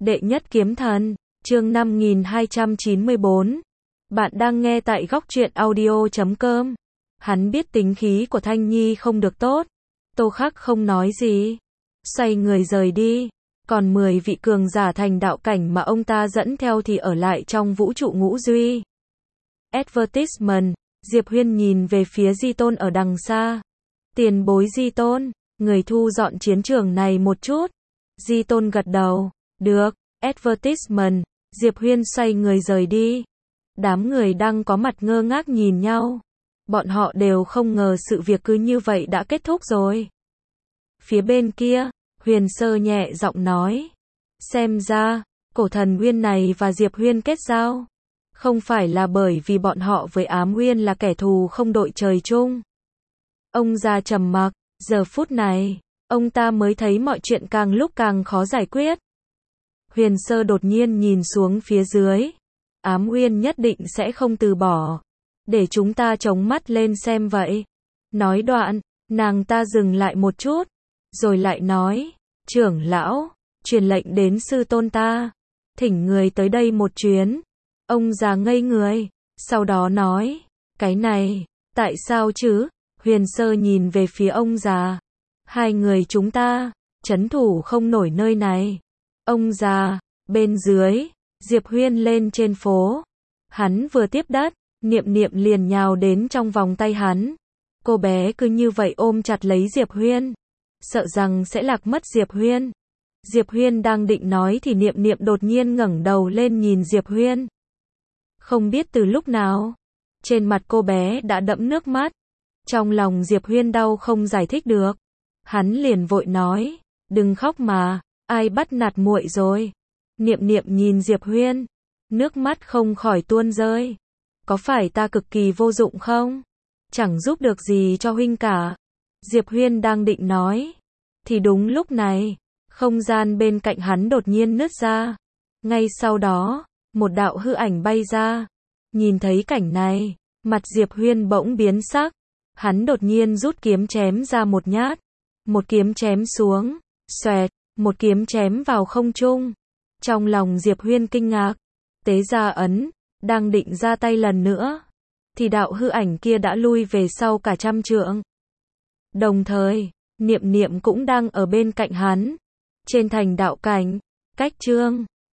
Đệ nhất kiếm thần, chương 5294. Bạn đang nghe tại góc truyện audio.com. Hắn biết tính khí của Thanh Nhi không được tốt. Tô Khắc không nói gì. Xoay người rời đi. Còn 10 vị cường giả thành đạo cảnh mà ông ta dẫn theo thì ở lại trong vũ trụ ngũ duy. Advertisement. Diệp Huyên nhìn về phía Di Tôn ở đằng xa. Tiền bối Di Tôn, người thu dọn chiến trường này một chút. Di Tôn gật đầu. Được. Advertisement. Diệp Huyên xoay người rời đi. Đám người đang có mặt ngơ ngác nhìn nhau. Bọn họ đều không ngờ sự việc cứ như vậy đã kết thúc rồi. Phía bên kia, Huyền Sơ nhẹ giọng nói. Xem ra, cổ thần Uyên này và Diệp Huyên kết giao. Không phải là bởi vì bọn họ với Ám Uyên là kẻ thù không đội trời chung. Ông già trầm mặc, giờ phút này, ông ta mới thấy mọi chuyện càng lúc càng khó giải quyết. Huyền Sơ đột nhiên nhìn xuống phía dưới. Ám Uyên nhất định sẽ không từ bỏ. Để chúng ta chống mắt lên xem vậy. Nói đoạn, nàng ta dừng lại một chút. Rồi lại nói, trưởng lão, truyền lệnh đến sư tôn ta. Thỉnh người tới đây một chuyến. Ông già ngây người. Sau đó nói, cái này, tại sao chứ? Huyền Sơ nhìn về phía ông già. Hai người chúng ta, trấn thủ không nổi nơi này. Ông già, bên dưới, Diệp Huyên lên trên phố. Hắn vừa tiếp đất, Niệm Niệm liền nhào đến trong vòng tay hắn. Cô bé cứ như vậy ôm chặt lấy Diệp Huyên, sợ rằng sẽ lạc mất Diệp Huyên. Diệp Huyên đang định nói thì Niệm Niệm đột nhiên ngẩng đầu lên nhìn Diệp Huyên. Không biết từ lúc nào, trên mặt cô bé đã đẫm nước mắt. Trong lòng Diệp Huyên đau không giải thích được. Hắn liền vội nói, đừng khóc mà, ai bắt nạt muội rồi. Niệm Niệm nhìn Diệp Huyên, nước mắt không khỏi tuôn rơi. Có phải ta cực kỳ vô dụng không? Chẳng giúp được gì cho huynh cả. Diệp Huyên đang định nói. Thì đúng lúc này, không gian bên cạnh hắn đột nhiên nứt ra. Ngay sau đó, một đạo hư ảnh bay ra. Nhìn thấy cảnh này, mặt Diệp Huyên bỗng biến sắc. Hắn đột nhiên rút kiếm chém ra một nhát. Một kiếm chém xuống, xoẹt, một kiếm chém vào không trung. Trong lòng Diệp Huyên kinh ngạc, tế ra ấn, đang định ra tay lần nữa, thì đạo hư ảnh kia đã lui về sau cả trăm trượng. Đồng thời, Niệm Niệm cũng đang ở bên cạnh hắn, trên thành đạo cảnh, cách chương